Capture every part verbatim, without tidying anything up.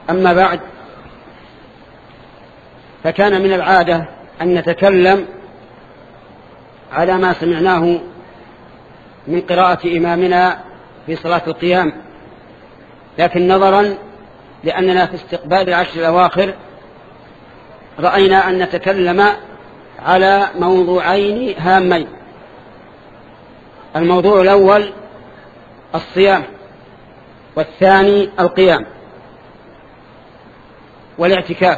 أما بعد، فكان من العادة أن نتكلم على ما سمعناه من قراءة إمامنا في صلاة القيام، لكن نظرا لأننا في استقبال العشر الأواخر رأينا أن نتكلم على موضوعين هامين. الموضوع الأول الصيام، والثاني القيام والاعتكاف.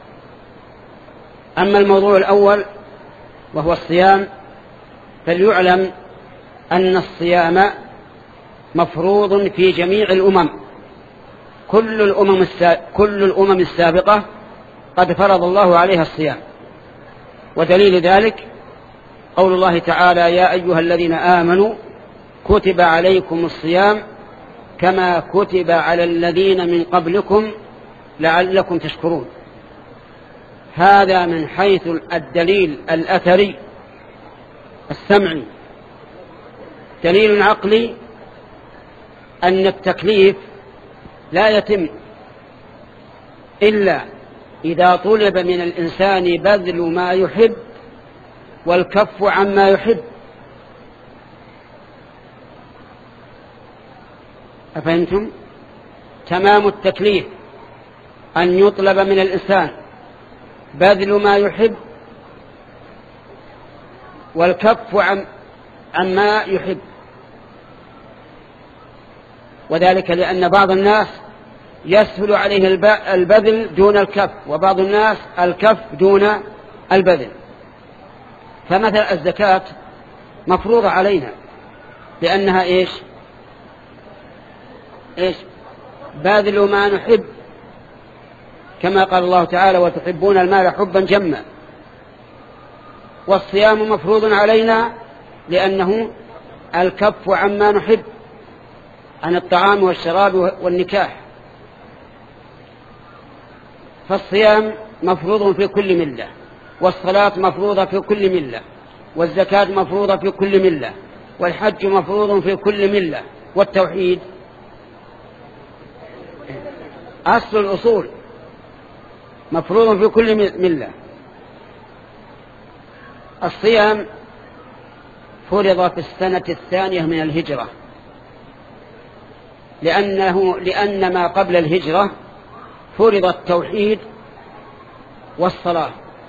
أما الموضوع الأول وهو الصيام، فليعلم أن الصيام مفروض في جميع الأمم. كل الأمم كل الأمم السابقة قد فرض الله عليها الصيام، ودليل ذلك قول الله تعالى: يا أيها الذين آمنوا كتب عليكم الصيام كما كتب على الذين من قبلكم لعلكم تشكرون. هذا من حيث الدليل الأثري السمعي. دليل عقلي أن التكليف لا يتم إلا إذا طلب من الإنسان بذل ما يحب والكف عما يحب. أفهمتم؟ تمام التكليف أن يطلب من الإنسان بذل ما يحب والكف عن عما يحب، وذلك لأن بعض الناس يسهل عليه البذل دون الكف، وبعض الناس الكف دون البذل. فمثل الزكاة مفروضة علينا لأنها إيش إيش باذل ما نحب، كما قال الله تعالى: وتحبون المال حبا جما. والصيام مفروض علينا لأنه الكف عما نحب، عن الطعام والشراب والنكاح. فالصيام مفروض في كل ملة، والصلاة مفروضة في كل ملة، والزكاة مفروضة في كل ملة، والحج مفروض في كل ملة، والتوحيد أصل الأصول مفروض في كل ملة. الصيام فرض في السنة الثانية من الهجرة، لأنه لأن ما قبل الهجرة فرض التوحيد والصلاة،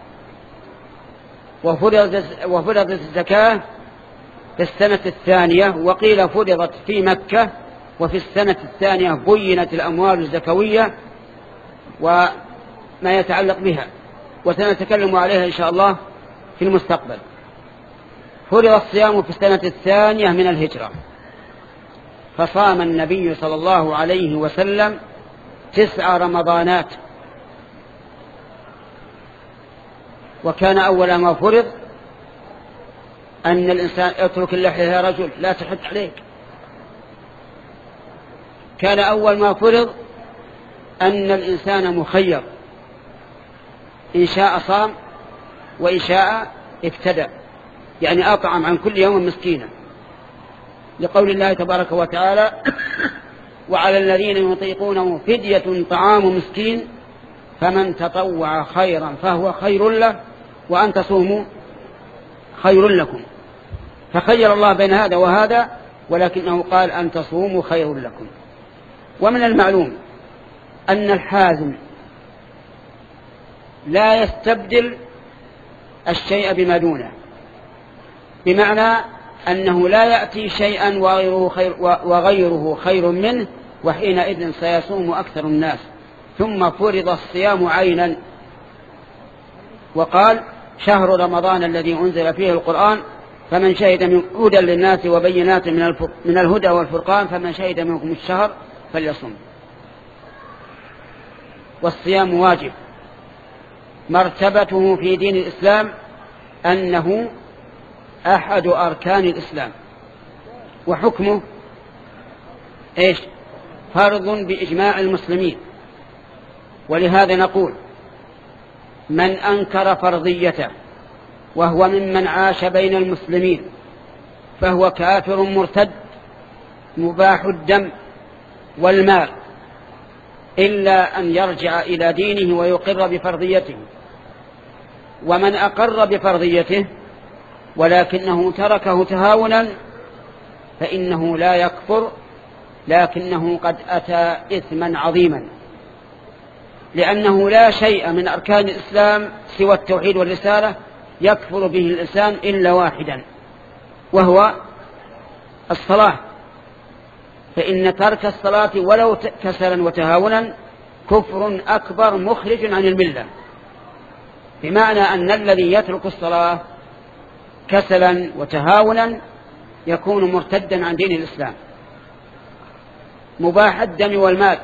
وفرضت الزكاة في السنة الثانية، وقيل فرضت في مكة، وفي السنة الثانية بينت الأموال الزكوية وما يتعلق بها، وسنتكلم عليها إن شاء الله في المستقبل. فرض الصيام في السنة الثانية من الهجرة، فصام النبي صلى الله عليه وسلم تسع رمضانات. وكان أول ما فرض أن الإنسان اترك اللحية يا رجل لا تحد عليك. كان أول ما فرض أن الإنسان مخير، إن شاء صام وإن شاء ابتدأ، يعني أطعم عن كل يوم مسكينا، لقول الله تبارك وتعالى: وعلى الذين يطيقونه فدية طعام مسكين فمن تطوع خيرا فهو خير له وأن تصوموا خير لكم. فخير الله بين هذا وهذا، ولكنه قال أن تصوموا خير لكم. ومن المعلوم أن الحازم لا يستبدل الشيء بما دونه، بمعنى أنه لا يأتي شيئا وغيره خير, وغيره خير منه، وحينئذ سيصوم أكثر الناس. ثم فرض الصيام عينا، وقال: شهر رمضان الذي أنزل فيه القرآن فمن شهد من هدى للناس وبينات من الهدى والفرقان فمن شهد منكم الشهر فليصم. والصيام واجب، مرتبته في دين الإسلام أنه أحد أركان الإسلام، وحكمه إيش؟ فرض بإجماع المسلمين. ولهذا نقول: من أنكر فرضيته وهو ممن عاش بين المسلمين فهو كافر مرتد مباح الدم والمال. إلا أن يرجع إلى دينه ويقر بفرضيته. ومن أقر بفرضيته ولكنه تركه تهاونا فإنه لا يكفر، لكنه قد أتى إثما عظيما، لأنه لا شيء من أركان الإسلام سوى التوحيد والرسالة يكفر به الإنسان إلا واحدا، وهو الصلاة. فإن ترك الصلاة ولو كسلا وتهاونا كفر أكبر مخرج عن الملة، بمعنى أن الذي يترك الصلاة كسلا وتهاونا يكون مرتدا عن دين الإسلام، مباح الدم والمال،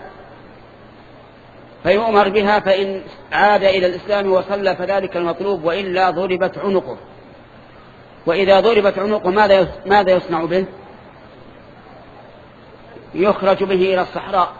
فيؤمر بها، فإن عاد إلى الإسلام وصلى فذلك المطلوب، وإلا ضربت عنقه. وإذا ضربت عنقه ماذا يصنع به؟ يخرج به إلى الصحراء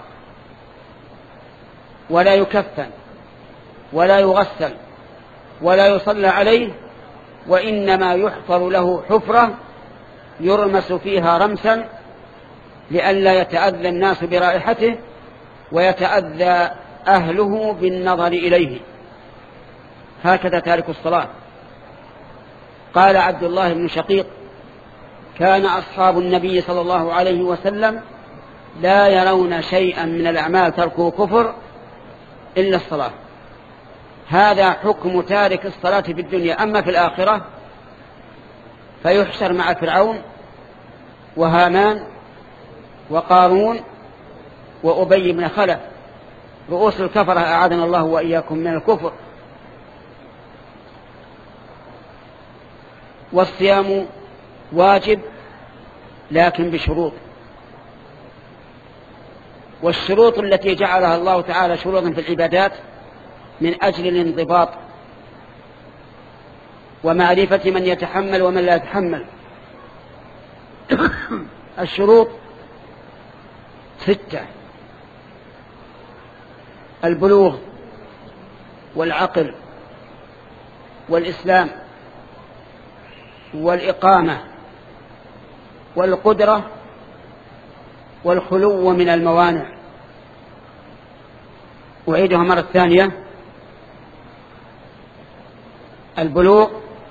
ولا يكفن ولا يغسل ولا يصلى عليه، وإنما يحفر له حفرة يرمس فيها رمسا لئلا يتأذى الناس برائحته ويتأذى أهله بالنظر إليه. هكذا تارك الصلاة. قال عبد الله بن شقيق: كان أصحاب النبي صلى الله عليه وسلم لا يرون شيئا من الأعمال تركه كفر إلا الصلاة. هذا حكم تارك الصلاة في الدنيا. أما في الآخرة فيحشر مع فرعون وهامان وقارون وأبي بن خلف، رؤوس الكفرة أعاذنا الله وإياكم من الكفر. والصيام واجب لكن بشروط، والشروط التي جعلها الله تعالى شروطا في العبادات من أجل الانضباط ومعرفة من يتحمل ومن لا يتحمل. الشروط ستة: البلوغ والعقل والإسلام والإقامة والقدرة والخلو من الموانع. أعيدها مرة ثانية: البلوغ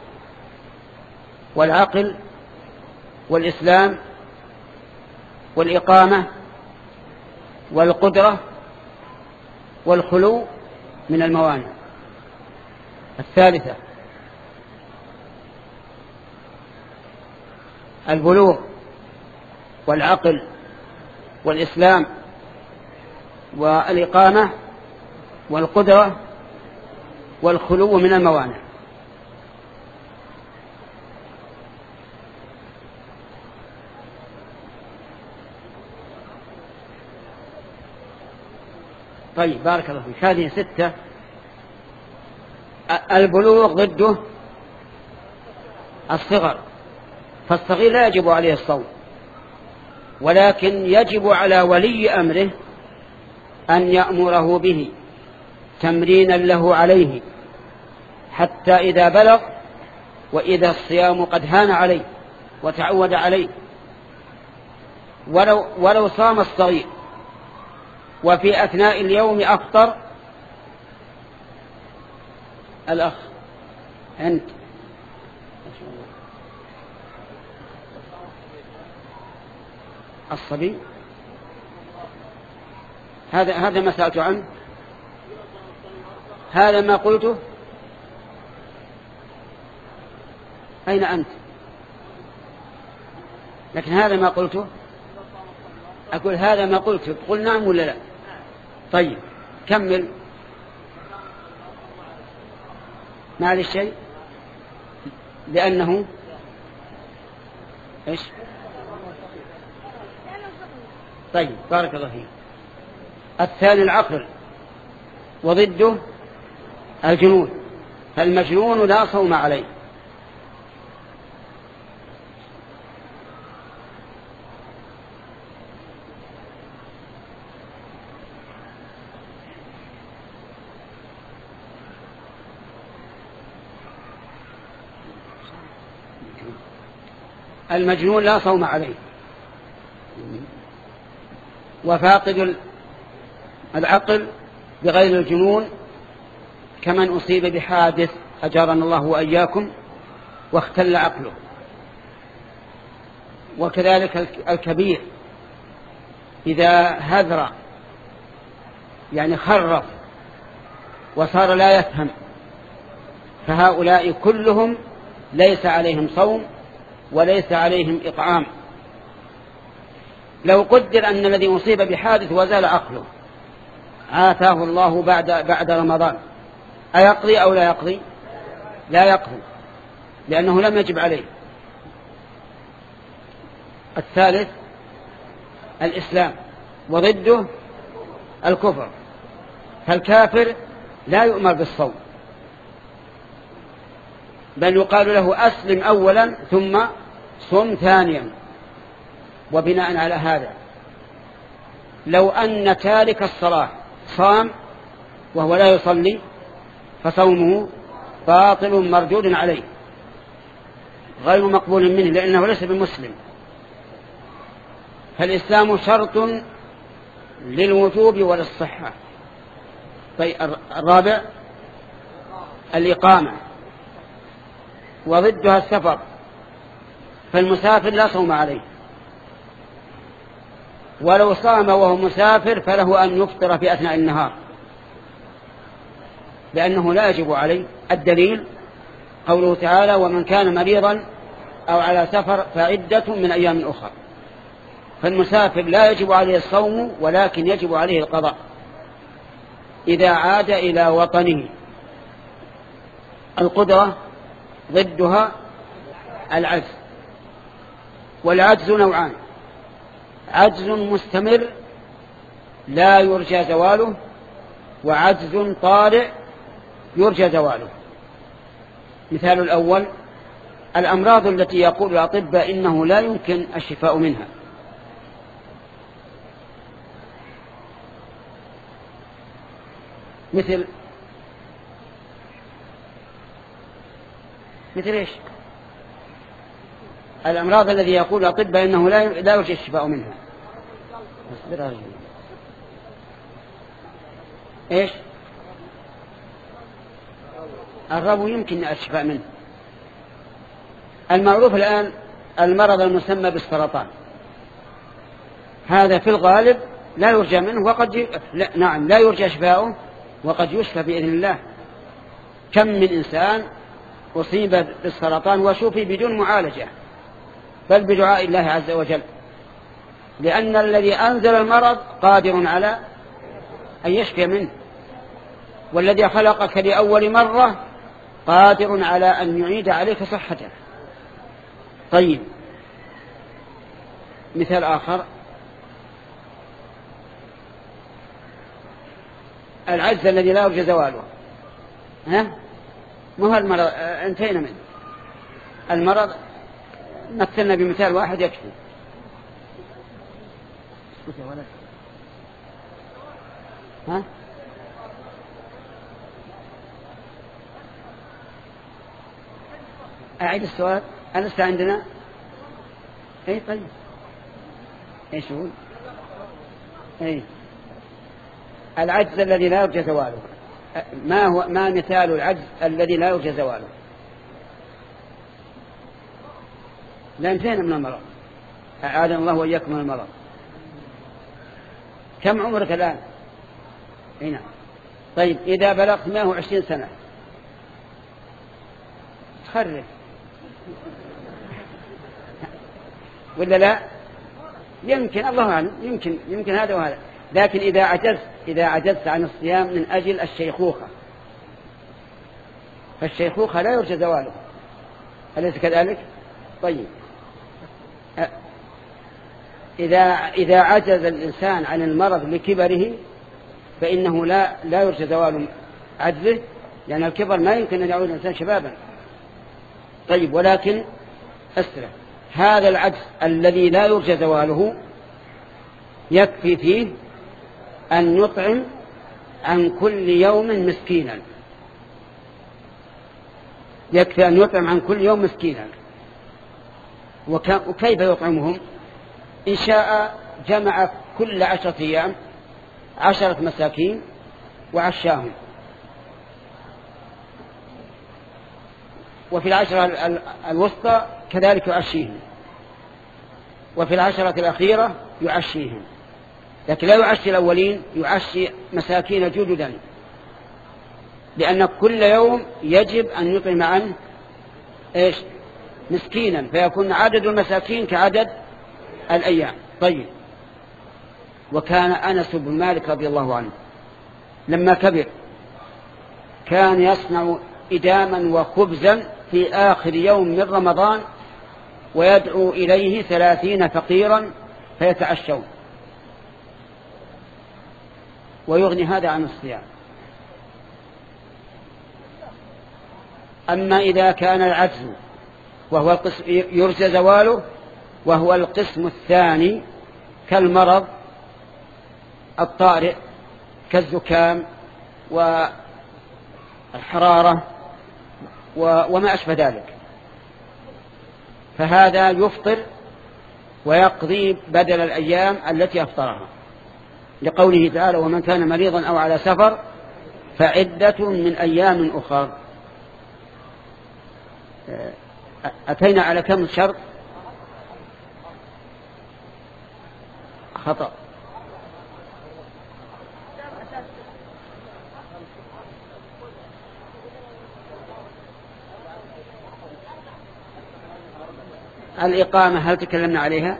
والعقل والإسلام والإقامة والقدرة والخلو من الموانع. الثالثة: البلوغ والعقل والإسلام والإقامة والقدرة والخلو من الموانع. طيب، بارك الله فيك. هذه ستة. البلوغ ضده الصغر، فالصغير لا يجب عليه الصوم، ولكن يجب على ولي أمره أن يأمره به تمرينا له عليه حتى إذا بلغ وإذا الصيام قد هان عليه وتعود عليه. ولو, ولو صام الصغير وفي أثناء اليوم أفطر، الأخ أنت الصبي، هذا هذا ما سألت عنه، هذا ما قلته. أين أنت؟ لكن هذا ما قلته، أقول هذا ما قلته، تقول نعم ولا لا؟ طيب كمل. ما عليه شيء لأنه إيش؟ طيب بارك الله فيك. الثاني العقل وضده الجنون، فالمجنون لا صوم عليه. المجنون لا صوم عليه. وفاقد العقل بغير الجنون كمن أصيب بحادث أجارنا الله وإياكم واختل عقله. وكذلك الكبير إذا هذر يعني خرف وصار لا يفهم، فهؤلاء كلهم ليس عليهم صوم وليس عليهم إطعام. لو قدر أن الذي أصيب بحادث وزال عقله عافاه الله بعد بعد رمضان، أيقضي أو لا يقضي؟ لا يقضي، لأنه لم يجب عليه. الثالث الإسلام وضده الكفر، فالكافر لا يؤمر بالصوم، بل يقال له أسلم أولا ثم صم ثانيا. وبناء على هذا لو أن تارك الصلاة صام وهو لا يصلي فصومه باطل مردود عليه غير مقبول منه، لأنه ليس بمسلم. فالإسلام شرط للوجوب وللصحة. طيب الرابع الإقامة وضدها السفر، فالمسافر لا صوم عليه، ولو صام وهو مسافر فله أن يفطر في أثناء النهار لأنه لا يجب عليه. الدليل قوله تعالى ومن كان مريضا أو على سفر فعدة من أيام أخرى. فالمسافر لا يجب عليه الصوم ولكن يجب عليه القضاء إذا عاد إلى وطنه. القدرة ضدها العجز، والعجز نوعان: عجز مستمر لا يرجى زواله، وعجز طارئ يرجى زواله. مثال الأول الأمراض التي يقول الأطباء إنه لا يمكن الشفاء منها، مثل مثل إيش؟ الأمراض التي يقول الأطباء إنه لا يرجى الشفاء منها. إيش؟ الربو يمكن الشفاء منه. المعروف الآن المرض المسمى بالسرطان، هذا في الغالب لا يرجى منه وقد ي... لا... نعم لا يرجى شفاؤه وقد يشفى بإذن الله. كم من إنسان أصيب بالسرطان وشفي بدون معالجة بل بدعاء الله عز وجل، لأن الذي أنزل المرض قادر على أن يشفي منه، والذي خلقك لأول مرة قادر على أن يعيد عليك صحته. طيب مثال آخر العجز الذي لا يرجى زواله. ها ما هو المرض؟ انتهينا منه. المرض مثلنا بمثال واحد يكفي. ها أعيد السؤال. ألست عندنا؟ أي طيب إيش هو؟ أي العجز الذي لا يرجى زواله. ما هو ما مثال العجز الذي لا يرجى زواله؟ لا انتهينا من المرض، أعاذنا الله وإياكم من المرض. كم عمرك الآن؟ هنا. طيب إذا بلغت مائة وعشرين سنة تخرج ولا لا؟ يمكن، الله أعلم، يمكن يمكن هذا وهذا. لكن إذا عجزت إذا عجزت عن الصيام من أجل الشيخوخة، فالشيخوخة لا يرجى زواله، أليس كذلك؟ طيب إذا إذا عجز الإنسان عن المرض لكبره فإنه لا لا يرجى زوال عجزه، لأن الكبر ما يمكن أن يعود الإنسان شبابا. طيب ولكن أسرع هذا العجز الذي لا يرجى زواله يكفي فيه أن يطعم عن كل يوم مسكينا، يكفي أن يطعم عن كل يوم مسكينا. وكيف يطعمهم؟ إن شاء جمع كل عشرة أيام عشرة مساكين وعشاهم. وفي العشرة الوسطى كذلك يعشيهم، وفي العشرة الأخيرة يعشيهم، لكن لا يعشي الأولين، يعشي مساكين جددا، لأن كل يوم يجب أن يطعم عنه إيش؟ مسكينا، فيكون عدد المساكين كعدد الأيام. طيب. وكان أنس بن مالك رضي الله عنه لما كبر كان يصنع إداما وخبزا في آخر يوم من رمضان، ويدعو إليه ثلاثين فقيرا فيتعشون، ويغني هذا عن الصيام. أما إذا كان العجز وهو القسم يرجى زواله، وهو القسم الثاني كالمرض الطارئ كالزكام والحرارة وما أشبه ذلك، فهذا يفطر ويقضي بدل الأيام التي أفطرها، لقوله تعالى: ومن كان مريضا أو على سفر فعدة من أيام أخر. أتينا على كم شرط؟ خطأ. الإقامة هل تكلمنا عليها؟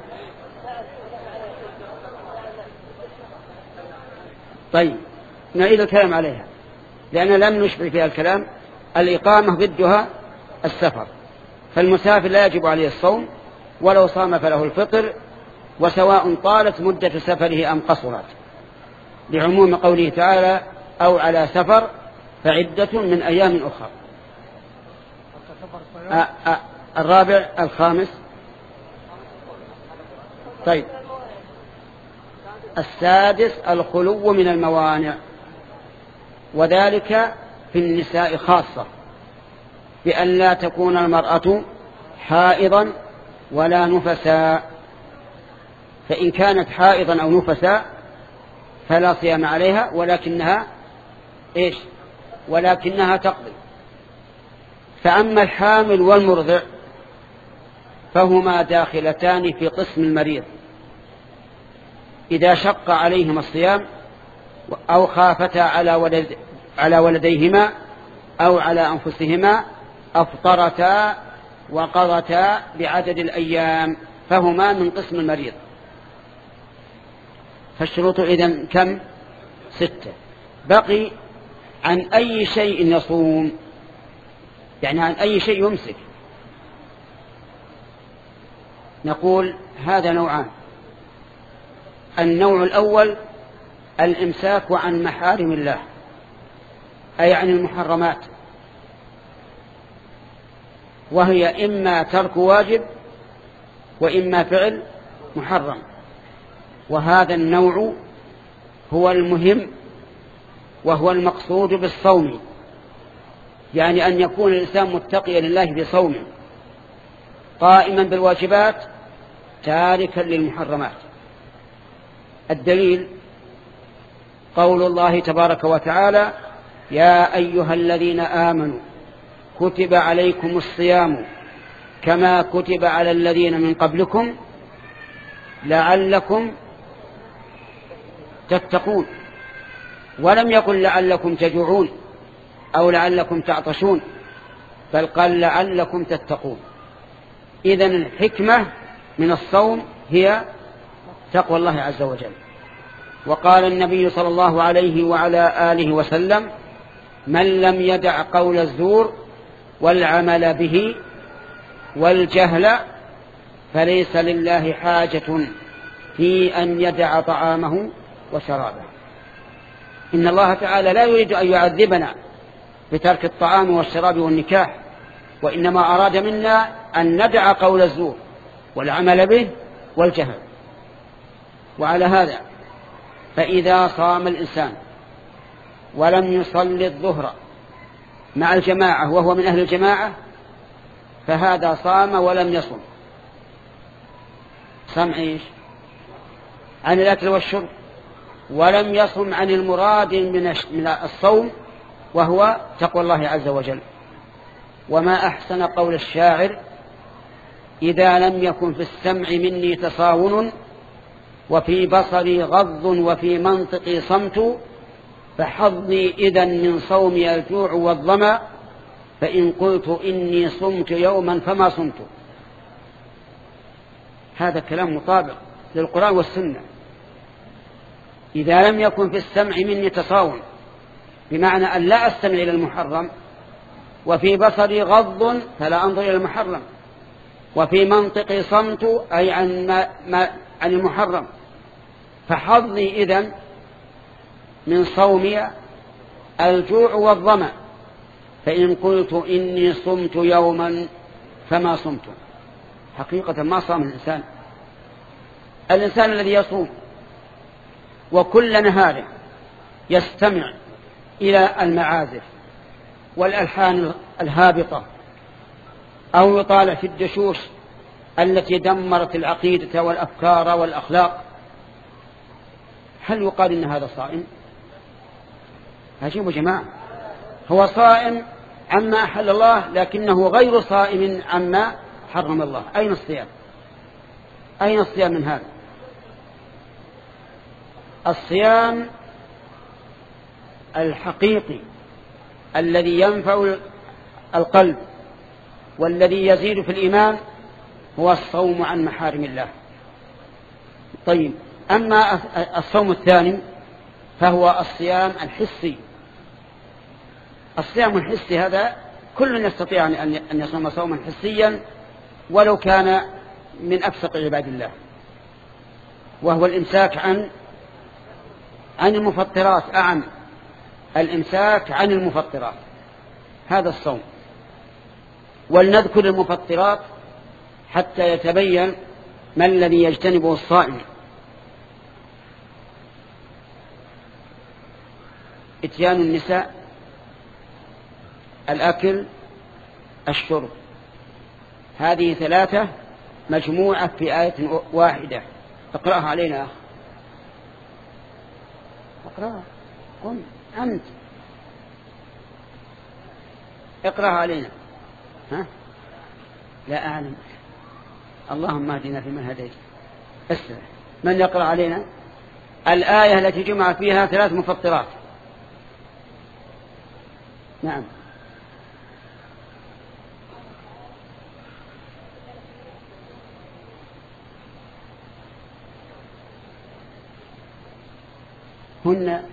طيب نعيد الكلام عليها لأن لم نشبع فيها الكلام. الإقامة ضدها السفر، فالمسافر لا يجب عليه الصوم ولو صام فله الفطر، وسواء طالت مدة سفره أم قصرت، لعموم قوله تعالى: أو على سفر فعدة من أيام أخرى. الرابع الخامس. طيب السادس الخلو من الموانع، وذلك في النساء خاصة، بأن لا تكون المرأة حائضا ولا نفساء، فإن كانت حائضا أو نفساء فلا صيام عليها، ولكنها إيش؟ ولكنها تقضي. فأما الحامل والمرضع فهما داخلتان في قسم المريض، إذا شق عليهما الصيام أو خافتا على ولد على ولديهما أو على أنفسهما أفطرتا وقضتا بعدد الأيام، فهما من قسم المريض. فالشروط إذن كم؟ ستة. بقي عن أي شيء يصوم، يعني عن أي شيء يمسك. نقول هذا نوعان. النوع الأول الإمساك عن محارم الله، أي عن المحرمات، وهي إما ترك واجب وإما فعل محرم، وهذا النوع هو المهم وهو المقصود بالصوم، يعني أن يكون الإنسان متقيا لله بصومه، قائما بالواجبات تاركا للمحرمات. الدليل قول الله تبارك وتعالى: يا أيها الذين آمنوا كتب عليكم الصيام كما كتب على الذين من قبلكم لعلكم تتقون. ولم يقل لعلكم تجوعون أو لعلكم تعطشون، بل قال لعلكم تتقون. إذن الحكمة من الصوم هي تقوى الله عز وجل. وقال النبي صلى الله عليه وعلى آله وسلم: من لم يدع قول الزور والعمل به والجهل فليس لله حاجة في أن يدع طعامه وشرابه. إن الله تعالى لا يريد أن يعذبنا بترك الطعام والشراب والنكاح، وإنما أراد منا أن ندع قول الزور والعمل به والجهل. وعلى هذا فإذا صام الإنسان ولم يصلي الظهر مع الجماعة وهو من أهل الجماعة فهذا صام ولم يصم. صام إيش؟ عن الأكل والشرب ولم يصم عن المراد من الصوم وهو تقوى الله عز وجل. وما أحسن قول الشاعر: إذا لم يكن في السمع مني تصاون وفي بصري غض وفي منطقي صمت فحظي إذن من صومي الجوع والظمأ فإن قلت إني صمت يوما فما صمت. هذا كلام مطابق للقرآن والسنة. إذا لم يكن في السمع مني تصاون بمعنى أن لا أستمع إلى المحرم، وفي بصري غض فلا أنظر إلى المحرم، وفي منطقي صمت أي عن, ما ما عن المحرم، فحظي إذن من صومي الجوع والظمأ فإن قلت إني صمت يوما فما صمت. حقيقة ما صام الإنسان. الإنسان الذي يصوم وكل نهاره يستمع إلى المعازف والألحان الهابطة أو يطالع في الدشوش التي دمرت العقيدة والأفكار والأخلاق، هل يقال إن هذا صائم؟ عجيب جماعة، هو صائم عما أحل الله لكنه غير صائم عما حرم الله. أين الصيام؟ أين الصيام من هذا؟ الصيام الحقيقي الذي ينفع القلب والذي يزيد في الإيمان هو الصوم عن محارم الله. طيب، أما الصوم الثاني فهو الصيام الحسي. الصيام الحسي هذا كل يستطيع أن يصوم صوما حسيا ولو كان من أفسق عباد الله، وهو الإمساك عن عن المفطرات. أعم الإمساك عن المفطرات هذا الصوم. ولنذكر المفطرات حتى يتبين ما الذي يجتنبه الصائم. اتيان النساء، الأكل، الشرب، هذه ثلاثة مجموعة في آية واحدة. اقرأها علينا. اقرأها. قم أنت اقرأها علينا. ها؟ لا أعلم. اللهم اهدنا فيمن هديت. اسمع، من يقرأ علينا الآية التي جمع فيها ثلاث مفطرات؟ نعم. هن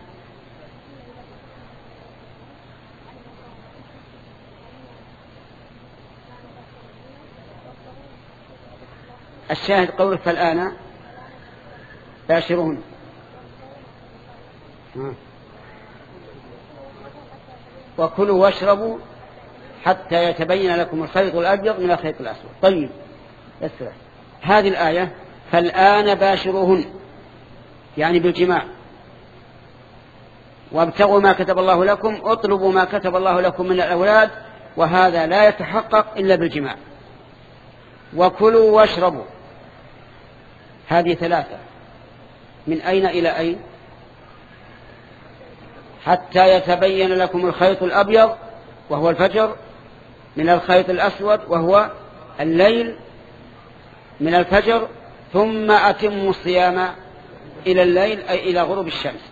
الشاهد قوله فالآن باشرون. وكلوا واشربوا حتى يتبين لكم الخيط الأبيض من الخيط الأسود. طيب، اسمع هذه الآية: فالآن باشروهن، يعني بالجماع. وابتغوا ما كتب الله لكم، اطلبوا ما كتب الله لكم من الأولاد، وهذا لا يتحقق إلا بالجماع. وكلوا واشربوا، هذه ثلاثة، من أين إلى أين؟ حتى يتبين لكم الخيط الأبيض وهو الفجر من الخيط الأسود وهو الليل من الفجر، ثم أتموا الصيام إلى الليل أي إلى غروب الشمس.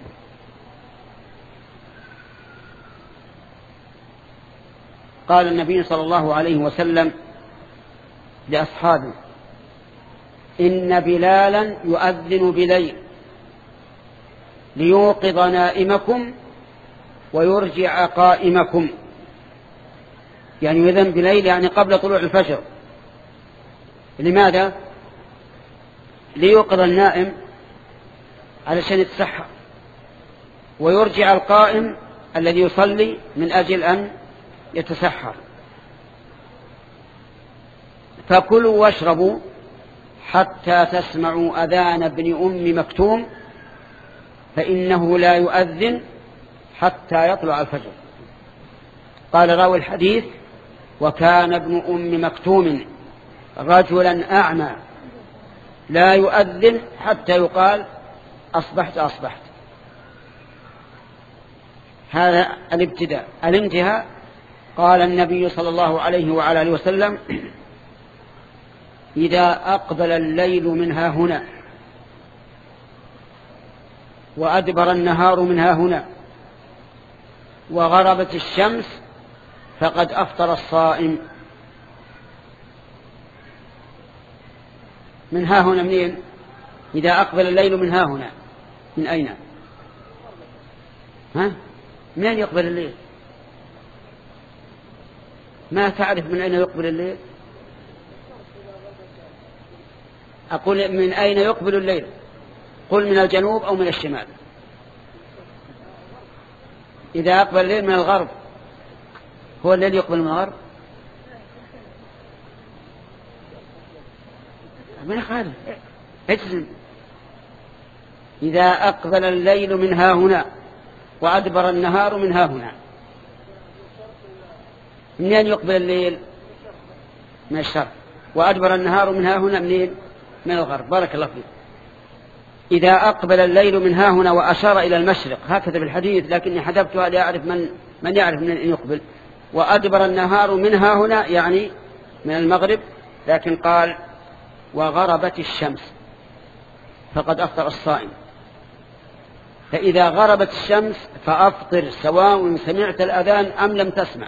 قال النبي صلى الله عليه وسلم لأصحابه: إن بلالا يؤذن بليل ليوقظ نائمكم ويرجع قائمكم. يعني يؤذن بليل يعني قبل طلوع الفجر. لماذا؟ ليوقظ النائم علشان يتسحر، ويرجع القائم الذي يصلي من أجل أن يتسحر. فكلوا واشربوا حتى تسمعوا أذان ابن أم مكتوم فإنه لا يؤذن حتى يطلع الفجر. قال راوي الحديث: وكان ابن أم مكتوم رجلا أعمى لا يؤذن حتى يقال أصبحت أصبحت. هذا الابتداء. الانتهاء قال النبي صلى الله عليه وعلى آله وسلم إذا أقبل الليل منها هنا وأدبر النهار منها هنا وغربت الشمس فقد أفطر الصائم. من ها هنا منين؟ إذا أقبل الليل من ها هنا، من أين؟ ها؟ منين يقبل الليل؟ ما تعرف من أين يقبل الليل؟ أقول من أين يقبل الليل؟ قل من الجنوب أو من الشمال. إذا أقبل الليل من الغرب، هو الليل يقبل من الغرب؟ من خالف اجزم. إذا أقبل الليل من ها هنا وأدبر النهار من ها هنا. منين يقبل الليل؟ من الشرق. وأدبر النهار من ها هنا منين؟ من الغرب. بارك الله فيك. إذا أقبل الليل من ها هنا وأشار إلى المشرق، هكذا في الحديث، لكني حذفتها لأعرف من من يعرف من يقبل. وأدبر النهار من ها هنا يعني من المغرب، لكن قال وغربت الشمس فقد أفطر الصائم. فإذا غربت الشمس فأفطر سواء سمعت الأذان أم لم تسمع.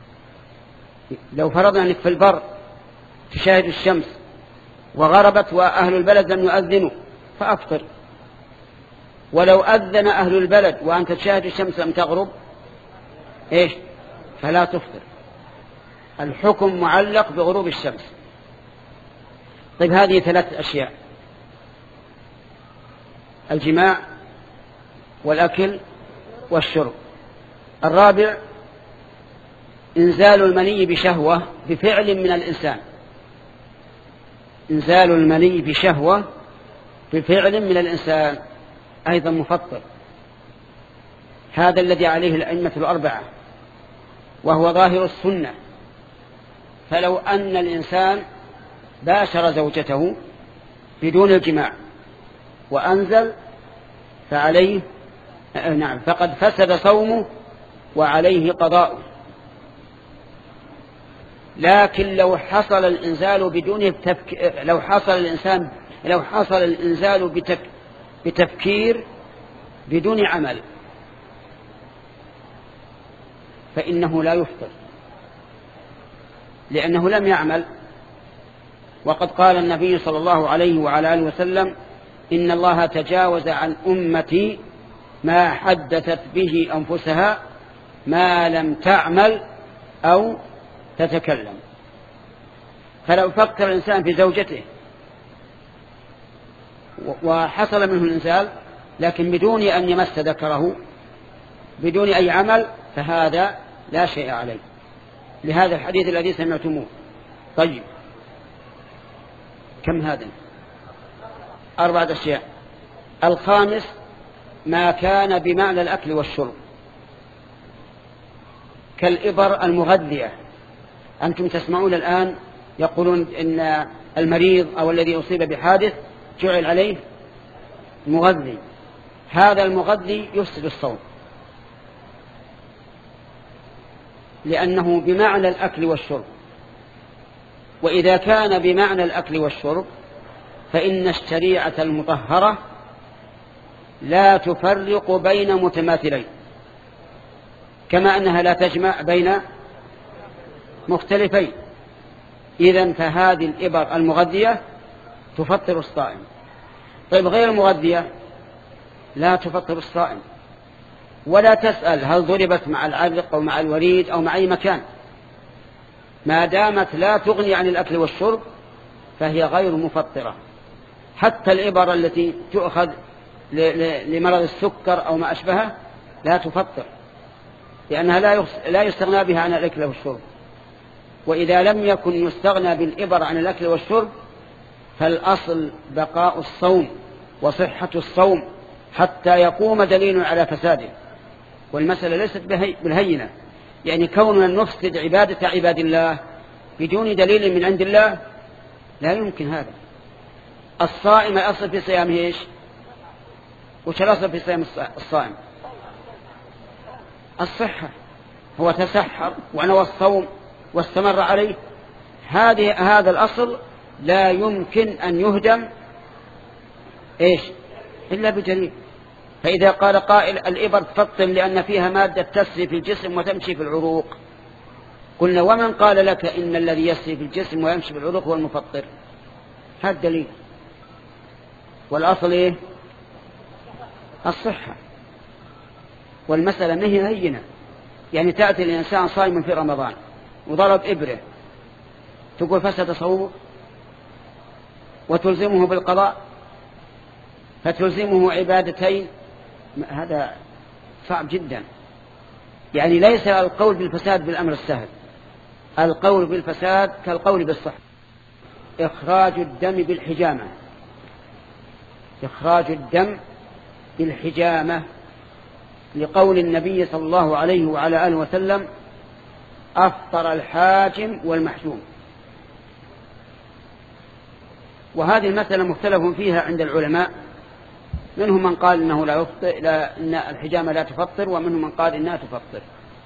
لو فرضنا أنك في البر تشاهد الشمس وغربت وأهل البلد لم يؤذنوا فأفطر، ولو أذن أهل البلد وأنت تشاهد الشمس لم تغرب إيش؟ فلا تفطر. الحكم معلق بغروب الشمس. طيب هذه ثلاث أشياء: الجماع والأكل والشرب. الرابع إنزال المني بشهوة بفعل من الإنسان. إنزال المني بشهوة بفعل من الإنسان أيضا مفطر. هذا الذي عليه الأئمة الأربعة وهو ظاهر السنة. فلو أن الإنسان باشر زوجته بدون الجماع وأنزل فعليه نعم فقد فسد صومه وعليه قضاء. لكن لو حصل الإنزال بدون تفك... لو حصل الإنسان لو حصل الإنزال بتك... بتفكير بدون عمل فإنه لا يفطر، لأنه لم يعمل. وقد قال النبي صلى الله عليه وعلى آله وسلم إن الله تجاوز عن أمتي ما حدثت به أنفسها ما لم تعمل أو تتكلم. فلو فكر الإنسان في زوجته وحصل منه الإنزال لكن بدون أن يمس ذكره بدون أي عمل فهذا لا شيء عليه، لهذا الحديث الذي سمعتموه. طيب كم هذا؟ أربعة أشياء. الخامس ما كان بمعنى الأكل والشرب كالإبر المغذية. أنتم تسمعون الآن يقولون إن المريض أو الذي أصيب بحادث جعل عليه مغذي. هذا المغذي يفسد الصوم لأنه بمعنى الأكل والشرب. وإذا كان بمعنى الأكل والشرب فإن الشريعة المطهرة لا تفرق بين متماثلين، كما أنها لا تجمع بين مختلفين. إذن فهذه الإبر المغذية تفطر الصائم. طيب غير المغذية لا تفطر الصائم، ولا تسأل هل ضربت مع العلق أو مع الوريد أو مع أي مكان، ما دامت لا تغني عن الأكل والشرب فهي غير مفطرة. حتى الإبر التي تؤخذ لمرض السكر أو ما أشبهه لا تفطر، لأنها لا يستغنى بها عن الأكل والشرب. وإذا لم يكن يستغنى بالإبر عن الأكل والشرب فالأصل بقاء الصوم وصحة الصوم حتى يقوم دليل على فساده. والمسألة ليست بالهينة، يعني كوننا نفسد عبادة عباد الله بدون دليل من عند الله لا يمكن هذا. الصائم الأصل في صيامه إيش؟ وش الأصل في صيام الصائم؟ الصحة. هو تسحر ونوى الصوم واستمر عليه، هذه هذا الأصل لا يمكن أن يهدم إيش إلا بدليل. فإذا قال قائل الإبر تفطر لأن فيها مادة تسري في الجسم وتمشي في العروق، قلنا ومن قال لك إن الذي يسري في الجسم ويمشي في العروق هو المفطر؟ هذا دليل. والأصل إيه؟ الصحة. والمسألة ما هي هينة، يعني تأتي الإنسان صائم في رمضان وضرب إبره، تقول فسد صومه وتلزمه بالقضاء، فتلزمه عبادتين، هذا صعب جدا. يعني ليس القول بالفساد بالأمر السهل، القول بالفساد كالقول بالصحة. إخراج الدم بالحجامة، إخراج الدم بالحجامة، لقول النبي صلى الله عليه وعلى آله وسلم أفطر الحاجم والمحجوم. وهذه المسألة مختلف فيها عند العلماء، منهم من قال إنه لا يفطر، لا إن الحجامة لا تفطر، ومنهم من قال إنها تفطر.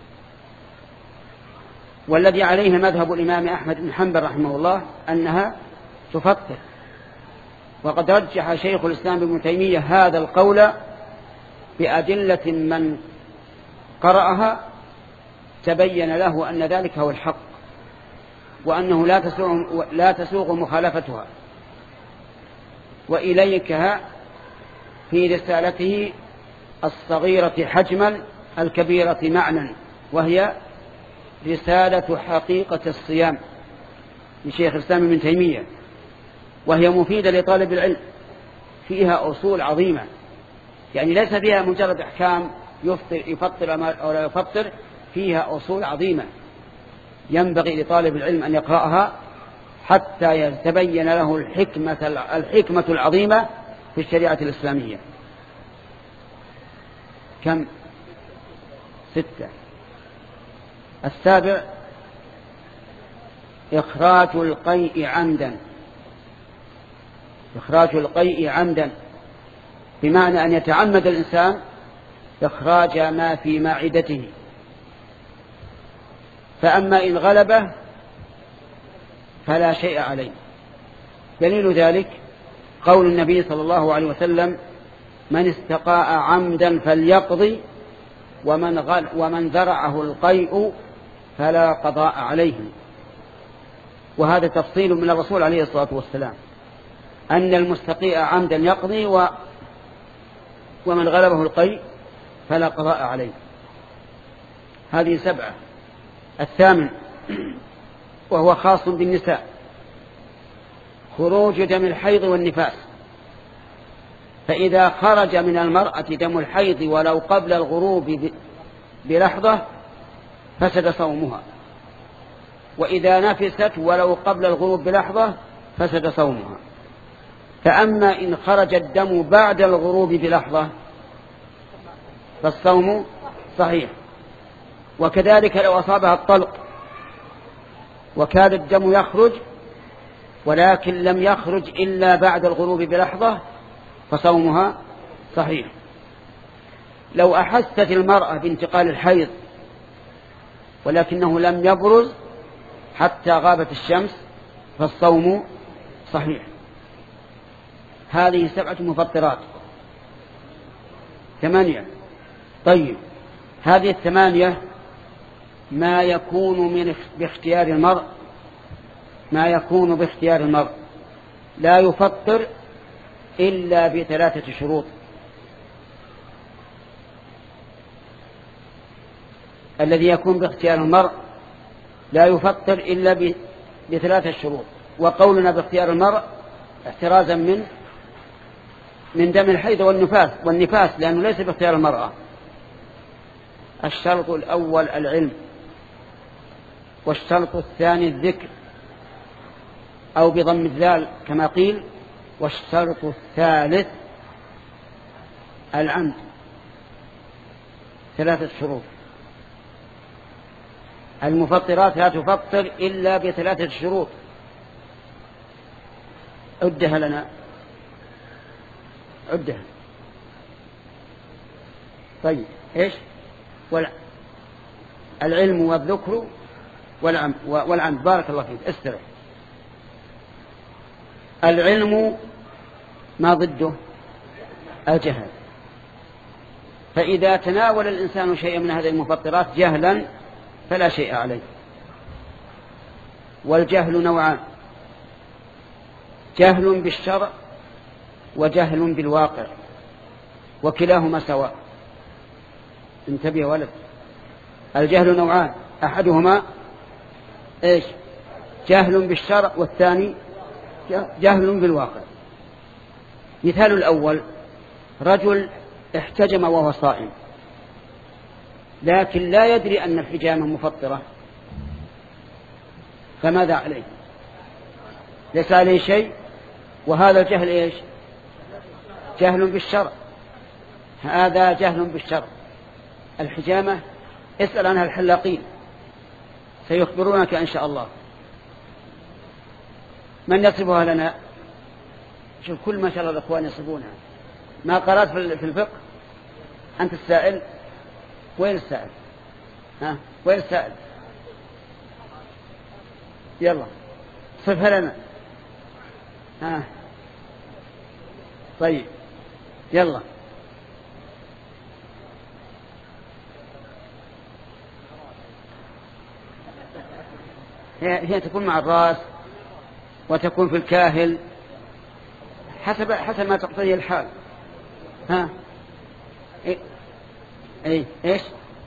والذي عليه مذهب الإمام أحمد بن حنبل رحمه الله أنها تفطر. وقد رجح شيخ الإسلام ابن تيمية هذا القول بأدلة من قرأها تبين له أن ذلك هو الحق، وأنه لا تسوغ, لا تسوغ مخالفتها. وإليكها في رسالته الصغيرة حجما الكبيرة معنى، وهي رسالة حقيقة الصيام لشيخ الإسلام ابن تيمية، وهي مفيدة لطالب العلم، فيها أصول عظيمة، يعني ليس فيها مجرد أحكام يفطر يفطر أو لا يفطر، فيها أصول عظيمة ينبغي لطالب العلم أن يقرأها حتى يتبين له الحكمة الحكمة العظيمة في الشريعة الإسلامية. كم؟ ستة. السابع إخراج القيء عمدا، إخراج القيء عمدا بمعنى أن يتعمد الإنسان إخراج ما في معدته، فأما إن غلبه فلا شيء عليه. دليل ذلك قول النبي صلى الله عليه وسلم من استقاء عمدا فليقضي ومن, غل ومن ذرعه القيء فلا قضاء عليه. وهذا تفصيل من الرسول عليه الصلاة والسلام أن المستقيء عمدا يقضي و ومن غلبه القيء فلا قضاء عليه. هذه سبعة. الثامن وهو خاص بالنساء خروج دم الحيض والنفاس، فإذا خرج من المرأة دم الحيض ولو قبل الغروب بلحظة فسد صومها، وإذا نفست ولو قبل الغروب بلحظة فسد صومها. فأما إن خرج الدم بعد الغروب بلحظة فالصوم صحيح. وكذلك لو أصابها الطلق وكاد الدم يخرج ولكن لم يخرج إلا بعد الغروب بلحظة فصومها صحيح. لو أحست المرأة بانتقال الحيض ولكنه لم يبرز حتى غابت الشمس فالصوم صحيح. هذه سبعة مفطرات. ثمانية. طيب هذه الثمانية ما يكون من باختيار المرء، ما يكون باختيار المرء لا يفطر إلا بثلاثة شروط. الذي يكون باختيار المرء لا يفطر إلا بثلاثة شروط. وقولنا باختيار المرء احترازا من من دم الحيض والنفاس والنفاس لأنه ليس باختيار المرأة. الشرط الأول العلم، والشرط الثاني الذكر أو بضم الذال كما قيل، والشرط الثالث العمد. ثلاثة شروط. المفطرات لا تفطر إلا بثلاثة شروط. عدها لنا، عدها. طيب إيش؟ العلم والذكر والعمد والعمد. بارك الله فيك. استرح. العلم ما ضده؟ الجهل. فإذا تناول الإنسان شيئا من هذه المفطرات جهلا فلا شيء عليه. والجهل نوعان: جهل بالشرع وجهل بالواقع، وكلاهما سواء. انتبه يا ولد. الجهل نوعان: أحدهما إيش؟ جهل بالشرع، والثاني جهل بالواقع. مثال الأول: رجل احتجم وهو صائم، لكن لا يدري أن الحجامة مفطرة، فماذا عليه؟ ليس عليه شيء. وهذا الجهل إيش؟ جهل بالشرع. هذا جهل بالشرع. الحجامة اسأل عنها الحلاقين سيخبرونك إن شاء الله. من يصفها لنا؟ شوف كل ما شاء الله الأخوان يصفونها. ما قرأت في الفقه؟ أنت السائل؟ وين السائل؟ ها؟ وين السائل؟ يلا صفها لنا. ها طيب يلا. هي, هي تكون مع الرأس وتكون في الكاهل حسب حسب ما تقتضي الحال. ها اي ايه؟ ايش؟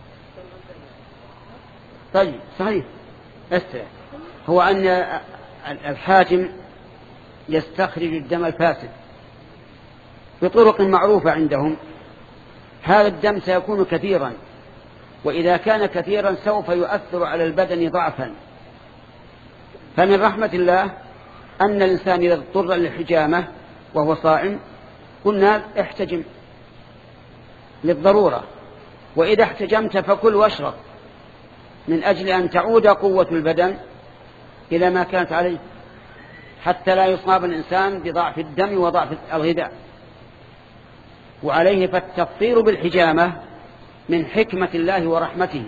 طيب صحيح. استرح. هو أن الحاجم يستخرج الدم الفاسد بطرق معروفة عندهم. هذا الدم سيكون كثيرا، وإذا كان كثيرا سوف يؤثر على البدن ضعفا. فمن رحمة الله أن الإنسان إذا اضطر للحجامة وهو صائم قلنا احتجم للضرورة، وإذا احتجمت فكل واشرب من أجل أن تعود قوة البدن إلى ما كانت عليه، حتى لا يصاب الإنسان بضعف الدم وضعف الغذاء. وعليه فالتفطير بالحجامة من حكمة الله ورحمته.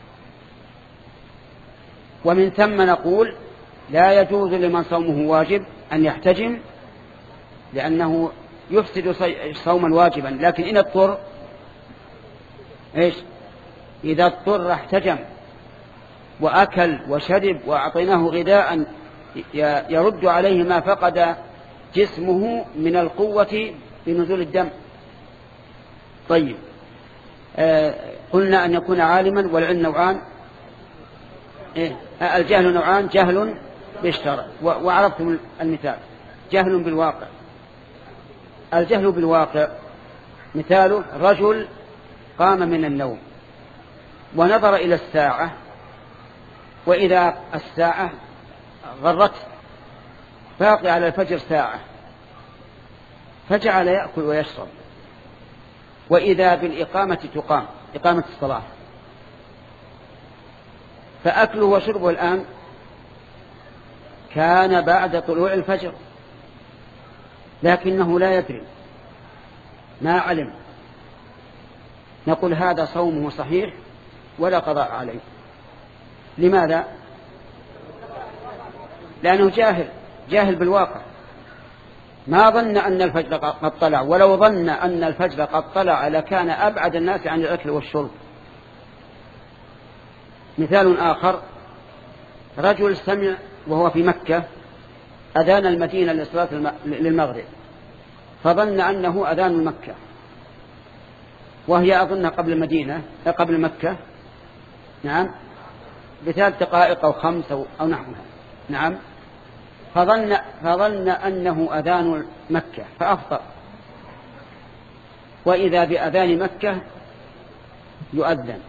ومن ثم نقول لا يجوز لمن صومه واجب أن يحتجم، لأنه يفسد صوما واجبا. لكن إن اضطر إيش؟ إذا اضطر احتجم وأكل وشرب وأعطيناه غذاء يرد عليه ما فقد جسمه من القوة بنزول الدم. طيب آه قلنا أن يكون عالما، والعلم نوعان. إيه؟ الجهل نوعان: جهل بالشرع، وعرفتم المثال، جهل بالواقع. الجهل بالواقع مثاله: رجل قام من النوم ونظر إلى الساعة، وإذا الساعة غرته باقي على الفجر ساعة، فجعل يأكل ويشرب، وإذا بالإقامة تقام إقامة الصلاة، فأكله وشربه الآن كان بعد طلوع الفجر، لكنه لا يدري، ما علم. نقول هذا صومه صحيح ولا قضاء عليه. لماذا؟ لأنه جاهل جاهل بالواقع، ما ظن أن الفجر قد طلع، ولو ظن أن الفجر قد طلع لكان أبعد الناس عن الأكل والشرب. مثال آخر: رجل سمع وهو في مكة أذان المدينة للصلاة للمغرب، فظن أنه أذان مكة، وهي أظن قبل المدينة قبل مكة نعم بثلاث دقائق أو خمس أو نحوها نعم فظن, فظن أنه أذان مكة فأفطر، وإذا بأذان مكة يؤذن،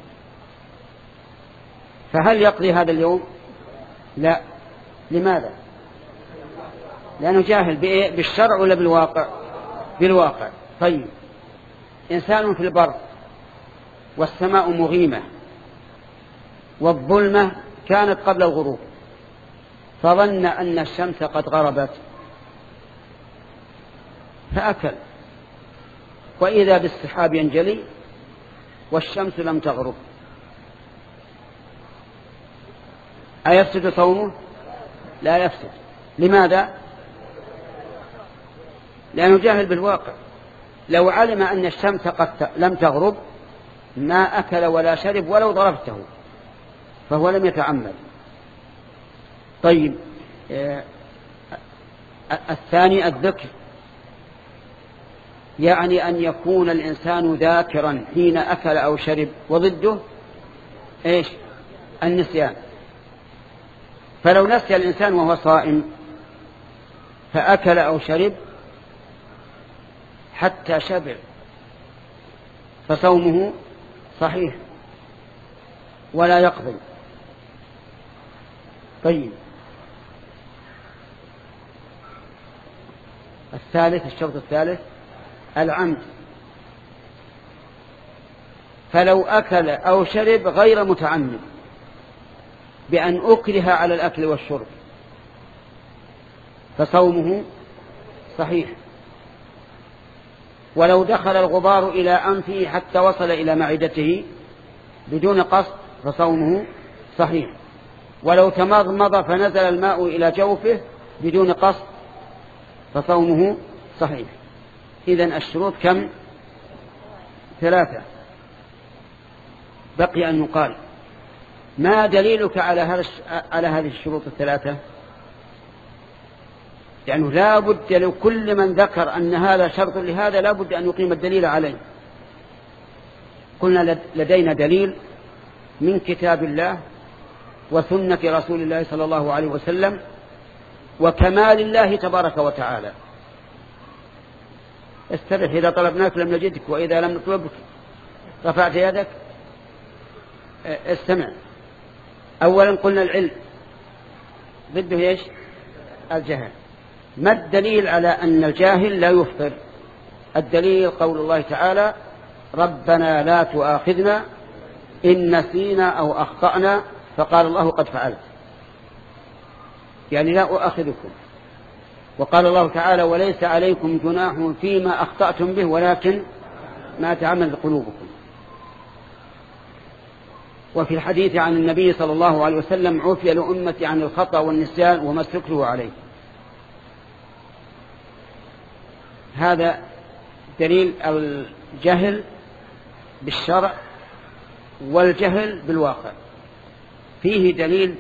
فهل يقضي هذا اليوم؟ لا. لماذا؟ لأنه جاهل بالشرع ولا بالواقع؟ بالواقع. طيب إنسان في البر والسماء مغيمة والظلمة كانت قبل الغروب، فظن أن الشمس قد غربت فأكل، وإذا بالسحاب ينجلي والشمس لم تغرب أيفسد صومه؟ لا يفسد. لماذا؟ لأنه جاهل بالواقع. لو علم أن الشمس قد لم تغرب ما أكل ولا شرب ولو ضربته، فهو لم يتعمد. طيب آه الثاني الذكر، يعني أن يكون الإنسان ذاكرا حين أكل أو شرب، وضده إيش؟ النسيان. فلو نسي الإنسان وهو صائم فأكل أو شرب حتى شبع فصومه صحيح ولا يقضي. طيب الثالث، الشرط الثالث العمد. فلو أكل أو شرب غير متعمد بأن أكره على الأكل والشرب فصومه صحيح. ولو دخل الغبار إلى أنفه حتى وصل إلى معدته بدون قصد فصومه صحيح. ولو تمضمض فنزل الماء إلى جوفه بدون قصد فصومه صحيح. إذن الشروط كم؟ ثلاثة. بقي أن يقال ما دليلك على على هذه الشروط الثلاثة؟ يعني لا بد لكل من ذكر أن هذا شرط لهذا لا بد أن يقيم الدليل عليه. قلنا لدينا دليل من كتاب الله وسنة رسول الله صلى الله عليه وسلم وكمال الله تبارك وتعالى. استرح، إذا طلبناك لم نجدك وإذا لم نطلبك رفعت يدك. استمع. أولا قلنا العلم ضده ايش؟ الجهل. ما الدليل على أن الجاهل لا يفطر؟ الدليل قول الله تعالى ربنا لا تؤاخذنا إن نسينا أو أخطأنا، فقال الله قد فعلت، يعني لا أؤاخذكم. وقال الله تعالى وليس عليكم جناح فيما أخطأتم به ولكن ما تعمد قلوبكم. وفي الحديث عن النبي صلى الله عليه وسلم عفي لأمتي عن الخطأ والنسيان وما استكرهوا عليه. هذا دليل الجهل بالشرع والجهل بالواقع. فيه دليل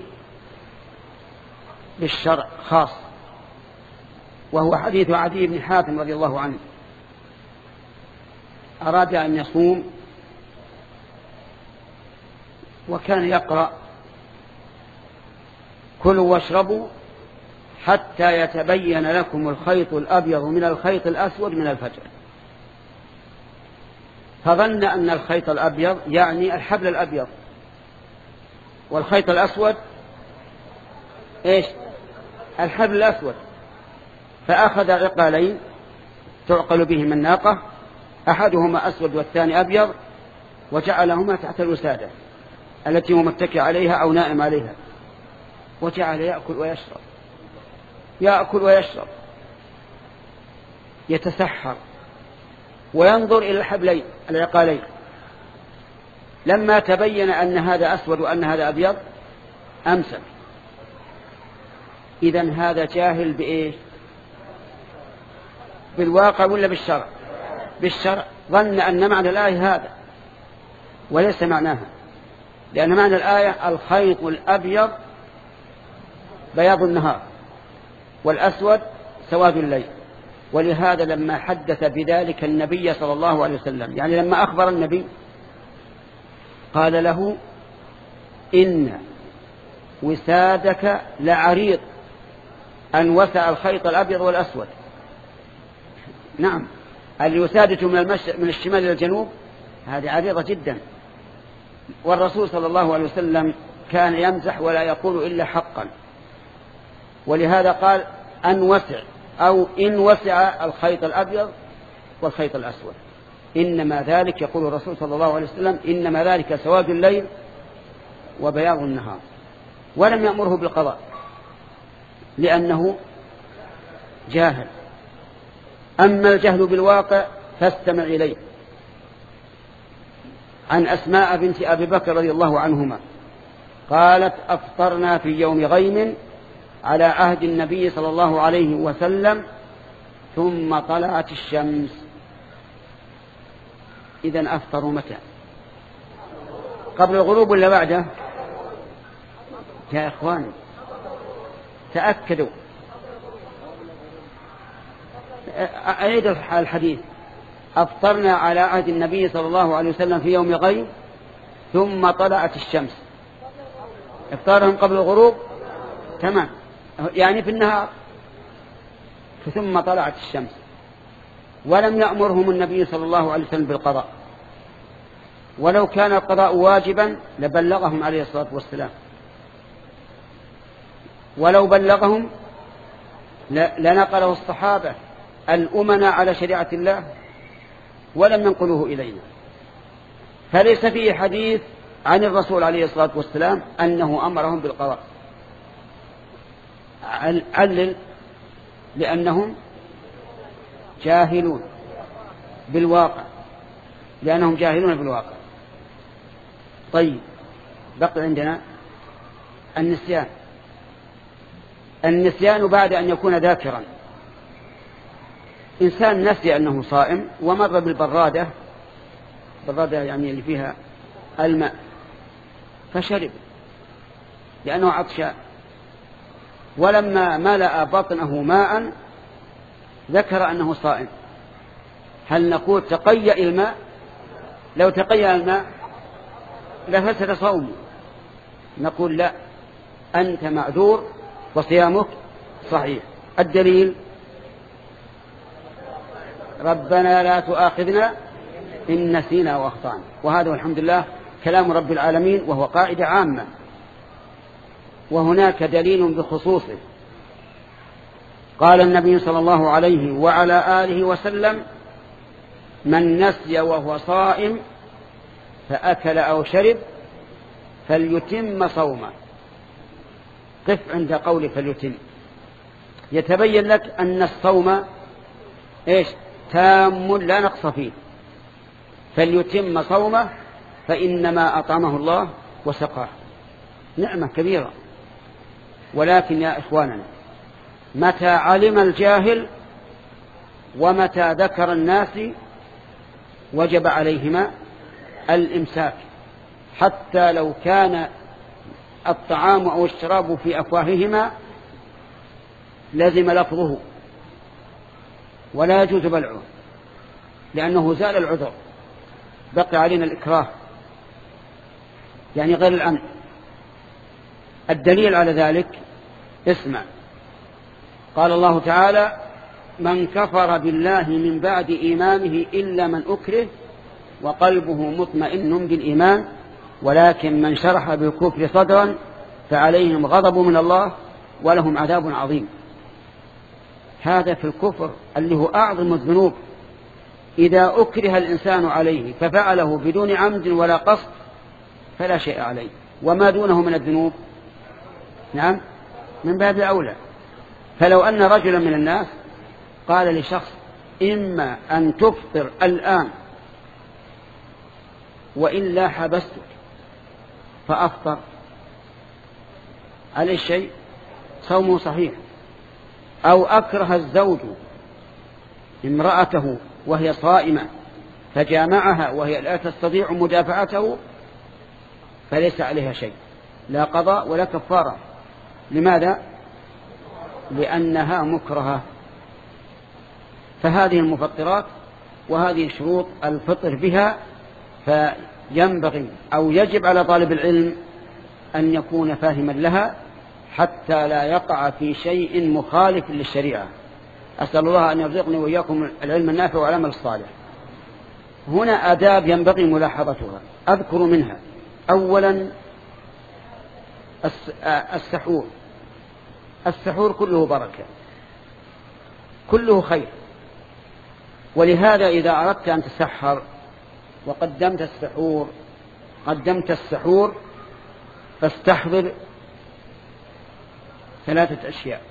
بالشرع خاص وهو حديث عدي بن حاتم رضي الله عنه. أراد أن يصوم وكان يقرأ كلوا واشربوا حتى يتبين لكم الخيط الأبيض من الخيط الأسود من الفجر، فظن أن الخيط الأبيض يعني الحبل الأبيض والخيط الأسود إيش؟ الحبل الأسود. فأخذ عقالين تعقل بهما الناقة، أحدهما أسود والثاني أبيض، وجعلهما تحت الوسادة التي هو متكئ عليها أو نائم عليها، وجعل يأكل ويشرب يأكل ويشرب يتسحر وينظر إلى الحبلين العقالين. لما تبين أن هذا أسود وأن هذا أبيض أمسك. إذن هذا جاهل بإيه؟ بالواقع ولا بالشرع؟ بالشرع. ظن أن معنى الآية هذا وليس معناها، لأن معنى الآية الخيط الأبيض بياض النهار والأسود سواد الليل. ولهذا لما حدث بذلك النبي صلى الله عليه وسلم، يعني لما أخبر النبي قال له إن وسادك لعريض أن وسع الخيط الأبيض والأسود. نعم، الوسادة من, من الشمال إلى الجنوب هذه عريضة جدا. والرسول صلى الله عليه وسلم كان يمزح ولا يقول إلا حقا، ولهذا قال أن وسع أو إن وسع الخيط الأبيض والخيط الأسود. إنما ذلك يقول الرسول صلى الله عليه وسلم إنما ذلك سواد الليل وبياض النهار، ولم يأمره بالقضاء لأنه جاهل. أما الجهل بالواقع فاستمع إليه. عن أسماء بنت أبي بكر رضي الله عنهما قالت أفطرنا في يوم غيم على عهد النبي صلى الله عليه وسلم ثم طلعت الشمس. إذن أفطروا متى؟ قبل الغروب ولا بعده؟ يا إخواني تأكدوا. أعيد الحديث. أفطرنا على عهد النبي صلى الله عليه وسلم في يوم غيم ثم طلعت الشمس. إفطارهم قبل الغروب تمام، يعني في النهار، ثم طلعت الشمس. ولم يأمرهم النبي صلى الله عليه وسلم بالقضاء، ولو كان القضاء واجبا لبلغهم عليه الصلاة والسلام، ولو بلغهم لنقله الصحابة الأمنا على شريعة الله ولم ينقلوه إلينا. فليس فيه حديث عن الرسول عليه الصلاة والسلام أنه أمرهم بالقضاء. علل لأنهم جاهلون بالواقع، لأنهم جاهلون بالواقع. طيب، بقي عندنا النسيان. النسيان بعد أن يكون ذاكرا. إنسان نسي أنه صائم ومر بالبرادة، البرادة يعني اللي فيها الماء، فشرب لأنه عطشان، ولما ملأ بطنه ماء ذكر أنه صائم. هل نقول تقيأ الماء؟ لو تقيأ الماء لفسد صومه. نقول لا، أنت معذور وصيامك صحيح. الدليل ربنا لا تؤاخذنا إن نسينا وأخطأنا، وهذا والحمد لله كلام رب العالمين، وهو قاعدة عامة، وهناك دليل بخصوصه. قال النبي صلى الله عليه وعلى آله وسلم: من نسي وهو صائم فأكل أو شرب فليتم صومه. قف عند قول فليتم، يتبين لك أن الصوم إيش؟ تام لا نقص فيه. فليتم صومه فإنما أطعمه الله وسقاه. نعمة كبيرة. ولكن يا إخواننا، متى علم الجاهل ومتى ذكر الناس وجب عليهما الإمساك، حتى لو كان الطعام أو الشراب في أفواههما لازم لفظه ولا يجوز بلعه، لأنه زال العذر، بقي علينا الإكراه يعني غير الأمن. الدليل على ذلك اسمع، قال الله تعالى: من كفر بالله من بعد إيمانه إلا من أكره وقلبه مطمئن بالإيمان ولكن من شرح بالكفر صدرا فعليهم غضب من الله ولهم عذاب عظيم. هذا في الكفر اللي هو أعظم الذنوب. إذا أكره الإنسان عليه ففعله بدون عمد ولا قصد فلا شيء عليه، وما دونه من الذنوب نعم من باب أولى. فلو أن رجلا من الناس قال لشخص: إما أن تفطر الآن وإلا حبستك، فأفطر، عليه شيء؟ صومه صحيح. أو أكره الزوج امرأته وهي صائمة فجامعها وهي لا تستطيع مدافعته، فليس عليها شيء، لا قضاء ولا كفارة. لماذا؟ لأنها مكرهة. فهذه المفطرات وهذه شروط الفطر بها، فينبغي أو يجب على طالب العلم أن يكون فاهما لها حتى لا يقع في شيء مخالف للشريعة. أسأل الله أن يرزقني وإياكم العلم النافع والعمل الصالح. هنا آداب ينبغي ملاحظتها، أذكر منها: أولا السحور. السحور كله بركة، كله خير. ولهذا إذا أردت أن تسحر وقدمت السحور قدمت السحور فاستحضر ثلاثة أشياء.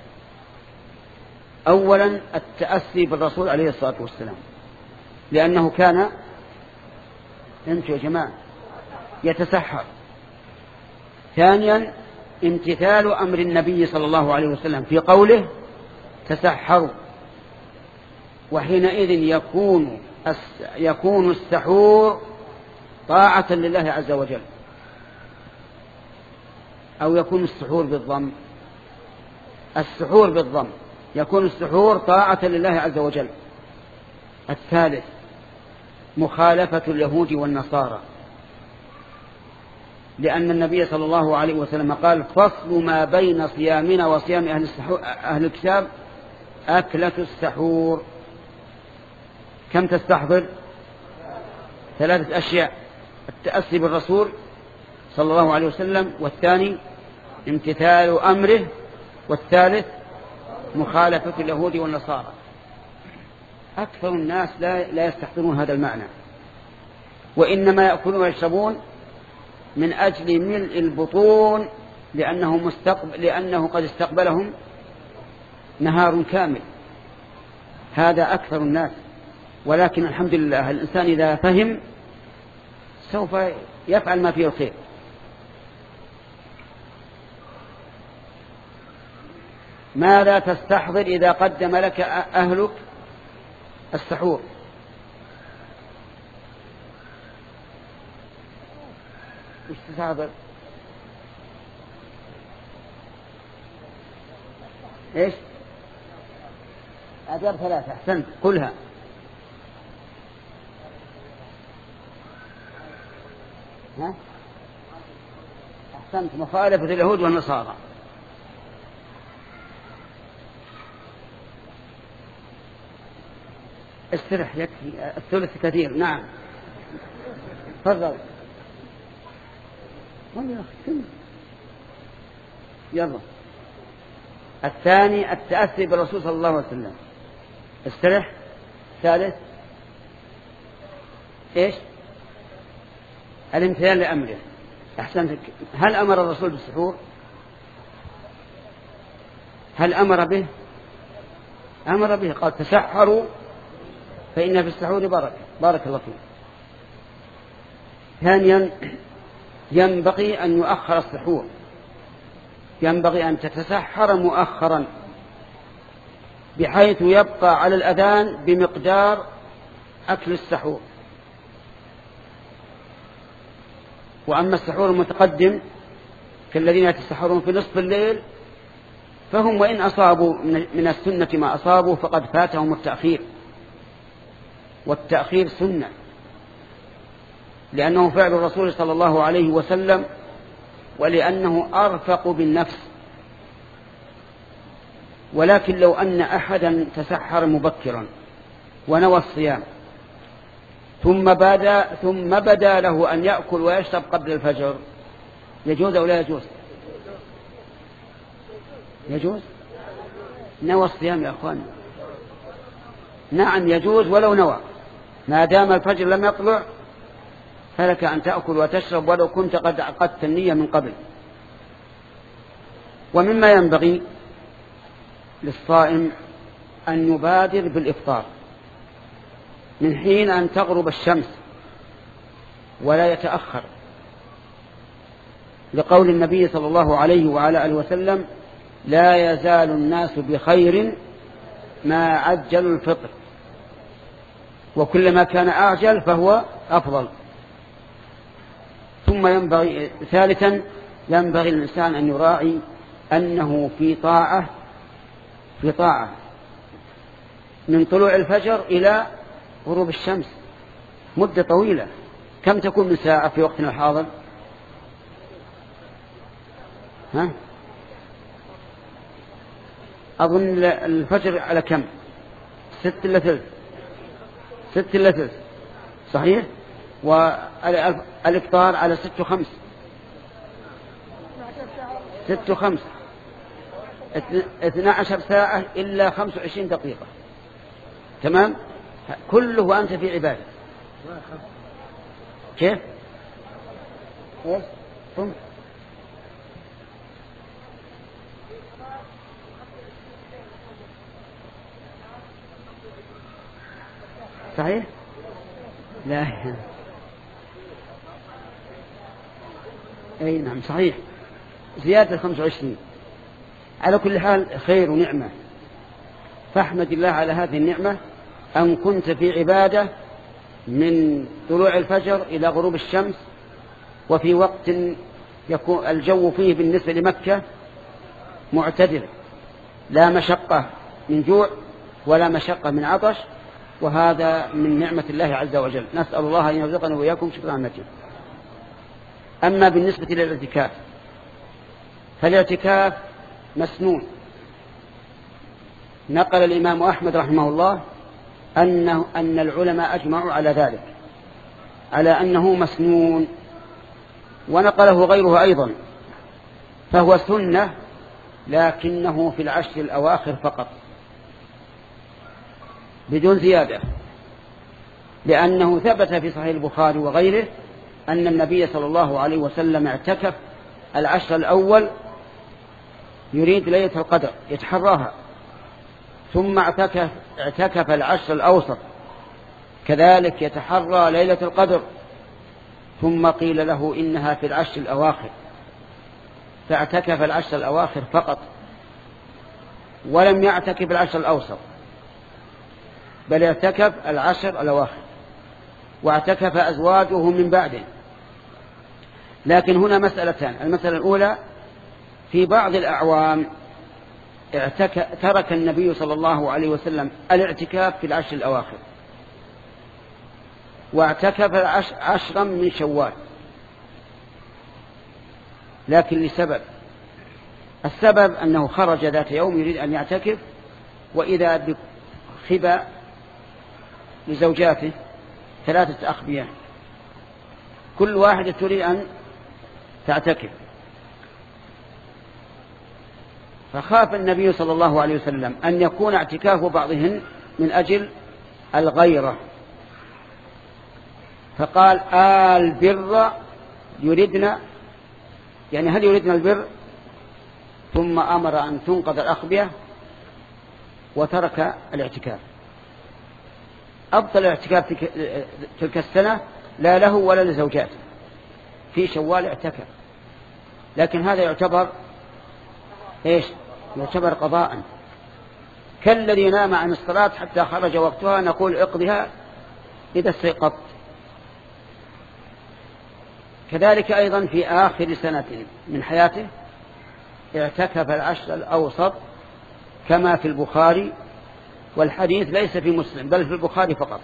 أولا التأسي بالرسول عليه الصلاة والسلام، لأنه كان، أنتوا يا جماعة يتسحر. ثانيا امتثال أمر النبي صلى الله عليه وسلم في قوله تسحروا، وحينئذ يكون يكون السحور طاعة لله عز وجل، أو يكون السحور بالضم، السحور بالضم يكون السحور طاعة لله عز وجل. الثالث مخالفة اليهود والنصارى، لأن النبي صلى الله عليه وسلم قال فصل ما بين صيامنا وصيام أهل, أهل الكتاب أكلة السحور. كم تستحضر؟ ثلاثة أشياء: التأسي بالرسول صلى الله عليه وسلم، والثاني امتثال أمره، والثالث مخالفة اليهود والنصارى. أكثر الناس لا, لا يستحضرون هذا المعنى، وإنما يأكلون ويشربون من أجل ملء البطون، لأنه, مستقبل لأنه قد استقبلهم نهار كامل. هذا أكثر الناس، ولكن الحمد لله الإنسان إذا فهم سوف يفعل ما فيه الخير. ماذا تستحضر إذا قدم لك أهلك السحور؟ وش تستحضر؟ إيش؟ أدب ثلاثة. أحسنت، قلها. ها؟ أحسنت، مخالفة اليهود والنصارى. استرح، يكفي الثلث كثير. نعم تفضل. يلا. الثاني التأسي بالرسول صلى الله عليه وسلم. استرح. ثالث ايش؟ الامتثال لأمره. أحسنت. هل أمر الرسول بالسحور؟ هل أمر به؟ أمر به، قال تسحروا فإن في السحور بركة. بارك الله فيك. ثانيا ينبغي أن يؤخر السحور، ينبغي أن تتسحر مؤخرا بحيث يبقى على الأذان بمقدار أكل السحور. وأما السحور المتقدم كالذين يتسحرون في نصف الليل فهم وإن أصابوا من السنة ما أصابوا فقد فاتهم التأخير، والتأخير سنة، لأنه فعل الرسول صلى الله عليه وسلم، ولأنه أرفق بالنفس. ولكن لو أن أحدا تسحر مبكرا ونوى الصيام ثم بدا ثم بدا له أن يأكل ويشرب قبل الفجر، يجوز أو لا يجوز؟ يجوز. نوى الصيام يا أخوان. نعم يجوز ولو نوى، ما دام الفجر لم يطلع فلك أن تأكل وتشرب ولو كنت قد عقدت النية من قبل. ومما ينبغي للصائم أن يبادر بالإفطار من حين أن تغرب الشمس ولا يتأخر، لقول النبي صلى الله عليه وعلى آله وسلم لا يزال الناس بخير ما عجلوا الفطر، وكلما كان أعجل فهو أفضل. ثم ينبغي ثالثا ينبغي الإنسان أن يراعي أنه في طاعة في طاعة من طلوع الفجر إلى غروب الشمس مدة طويلة. كم تكون من ساعة في وقتنا الحاضر؟ ها؟ أظن الفجر على كم؟ ست إلا ثلث. ست إلا ثلث صحيح. والإفطار على ست وخمس. ست وخمس اثنى عشر ساعة إلا خمس وعشرين دقيقة. تمام. كله وأنت في عبادة. كيف؟ إيش؟ ثم صحيح؟ لا أي نعم صحيح، زيادة خمسة وعشرين. على كل حال خير ونعمة، فاحمد الله على هذه النعمة أن كنت في عبادة من طلوع الفجر إلى غروب الشمس، وفي وقت يكون الجو فيه بالنسبة لمكة معتدل، لا مشقة من جوع ولا مشقة من عطش، وهذا من نعمة الله عز وجل. نسأل الله أن يرزقنا وإياكم شكر نعمته. أما بالنسبة للاعتكاف فالاعتكاف مسنون. نقل الإمام أحمد رحمه الله أنه أن العلماء أجمعوا على ذلك، على أنه مسنون، ونقله غيره أيضا، فهو سنة لكنه في العشر الأواخر فقط بدون زيادة، لأنه ثبت في صحيح البخاري وغيره أن النبي صلى الله عليه وسلم اعتكف العشر الأول يريد ليلة القدر يتحراها، ثم اعتكف, اعتكف العشر الأوسط كذلك يتحرى ليلة القدر، ثم قيل له إنها في العشر الأواخر، فاعتكف العشر الأواخر فقط، ولم يعتكف العشر الأوسط، بل اعتكف العشر الأواخر، واعتكف أزواجه من بعده. لكن هنا مسألتان. المسألة الأولى، في بعض الأعوام ترك النبي صلى الله عليه وسلم الاعتكاف في العشر الأواخر، واعتكف عشرا من شوال، لكن لسبب. السبب أنه خرج ذات يوم يريد أن يعتكف، وإذا بخبا لزوجاته ثلاثة أخبية كل واحدة تريد أن تعتكف، فخاف النبي صلى الله عليه وسلم أن يكون اعتكاف بعضهن من أجل الغيرة، فقال آل بر يريدنا، يعني هل يريدنا البر؟ ثم أمر أن تنقض الأخبية وترك الاعتكاف. أبطل الاعتكاف تلك السنة، لا له ولا لزوجاته، في شوال اعتكف، لكن هذا يعتبر إيش؟ يعتبر قضاء، كالذي نام عن الصلاة حتى خرج وقتها نقول اقضها إذا استيقظت. كذلك أيضا في آخر سنة من حياته اعتكف العشر الأوسط كما في البخاري، والحديث ليس في مسلم بل في البخاري فقط،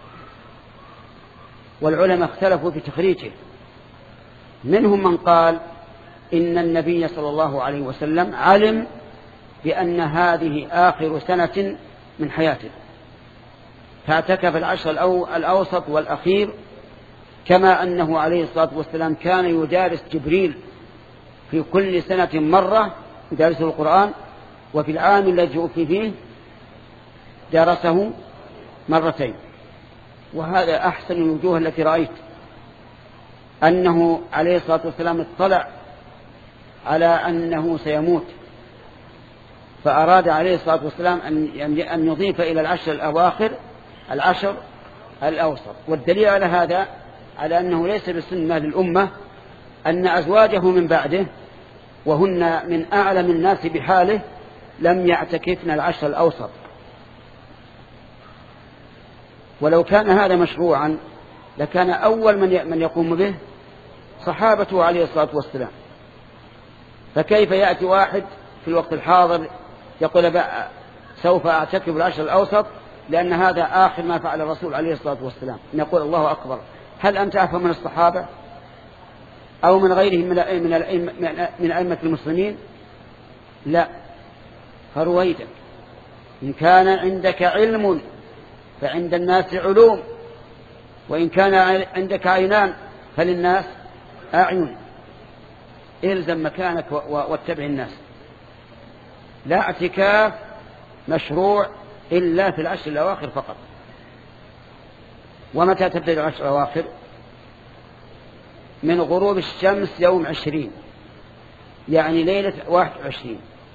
والعلماء اختلفوا في تخريجه. منهم من قال إن النبي صلى الله عليه وسلم علم بأن هذه آخر سنة من حياته، فاعتكف العشر الأوسط والأخير، كما أنه عليه الصلاة والسلام كان يدارس جبريل في كل سنة مرة يدارسه القرآن، وفي العام الذي توفي فيه دارسه مرتين. وهذا أحسن الوجوه التي رأيت، أنه عليه الصلاة والسلام اطلع على أنه سيموت، فأراد عليه الصلاة والسلام أن يضيف إلى العشر الأواخر العشر الأوسط. والدليل على هذا على أنه ليس بسنة للأمة أن أزواجه من بعده وهن من أعلم الناس بحاله لم يعتكفن العشر الأوسط. ولو كان هذا مشروعا لكان أول من من يقوم به صحابته عليه الصلاة والسلام، فكيف يأتي واحد في الوقت الحاضر يقول سوف أعتكف العشر الأوسط لأن هذا آخر ما فعل الرسول عليه الصلاة والسلام؟ نقول الله أكبر، هل أنت أفهم من الصحابة أو من غيرهم من أئمة المسلمين؟ لا، فرويدك. إن كان عندك علم فعند الناس علوم، وإن كان عندك عينان فللناس أعين، إلزم مكانك واتبع الناس. لا اعتكاف مشروع إلا في العشر الأواخر فقط. ومتى تبدأ العشر الأواخر؟ من غروب الشمس يوم عشرين، يعني ليلة واحد وعشرين.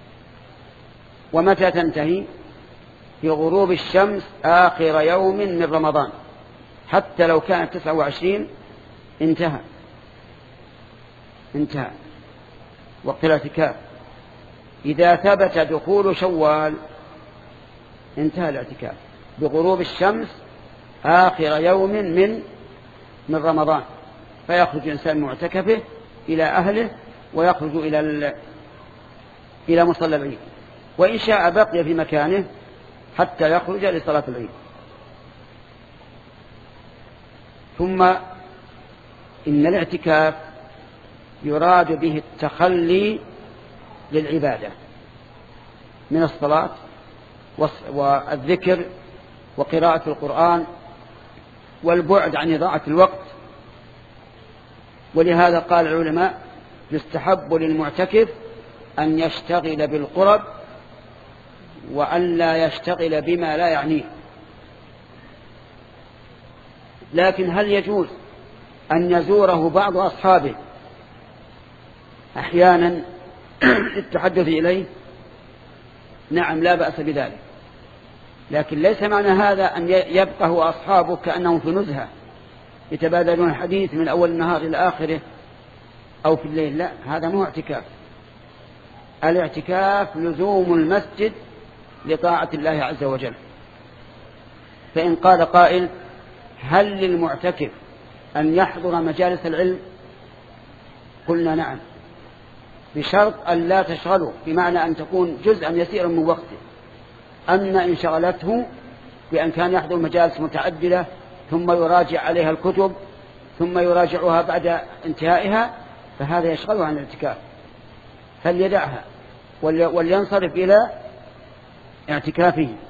ومتى تنتهي؟ في غروب الشمس آخر يوم من رمضان، حتى لو كانت تسعة وعشرين انتهى انتهى وقت الاعتكاف. إذا ثبت دخول شوال انتهى الاعتكاف بغروب الشمس آخر يوم من من رمضان، فيخرج الإنسان معتكفه إلى أهله ويخرج إلى إلى مصلى العيد، وإن شاء بقي في مكانه حتى يخرج لصلاة العيد. ثم إن الاعتكاف يراد به التخلي للعبادة من الصلاة والذكر وقراءة القرآن والبعد عن إضاعة الوقت. ولهذا قال العلماء يستحب للمعتكف أن يشتغل بالقرب وأن لا يشتغل بما لا يعنيه. لكن هل يجوز أن يزوره بعض أصحابه أحيانا للتحدث إليه؟ نعم، لا بأس بذلك، لكن ليس معنى هذا أن يبقى هو أصحابه كأنهم في نزهة يتبادلون الحديث من أول النهار إلى آخره أو في الليل. لا، هذا مو اعتكاف. الاعتكاف لزوم المسجد لطاعة الله عز وجل. فإن قال قائل هل للمعتكف أن يحضر مجالس العلم؟ قلنا نعم، بشرط أن لا تشغله، بمعنى أن تكون جزءا يسيرا من وقته. أما إن شغلته بأن كان يحضر مجالس متعددة ثم يراجع عليها الكتب ثم يراجعها بعد انتهائها فهذا يشغله عن الاعتكاف، فليدعها ولينصرف إلى اعتكافه.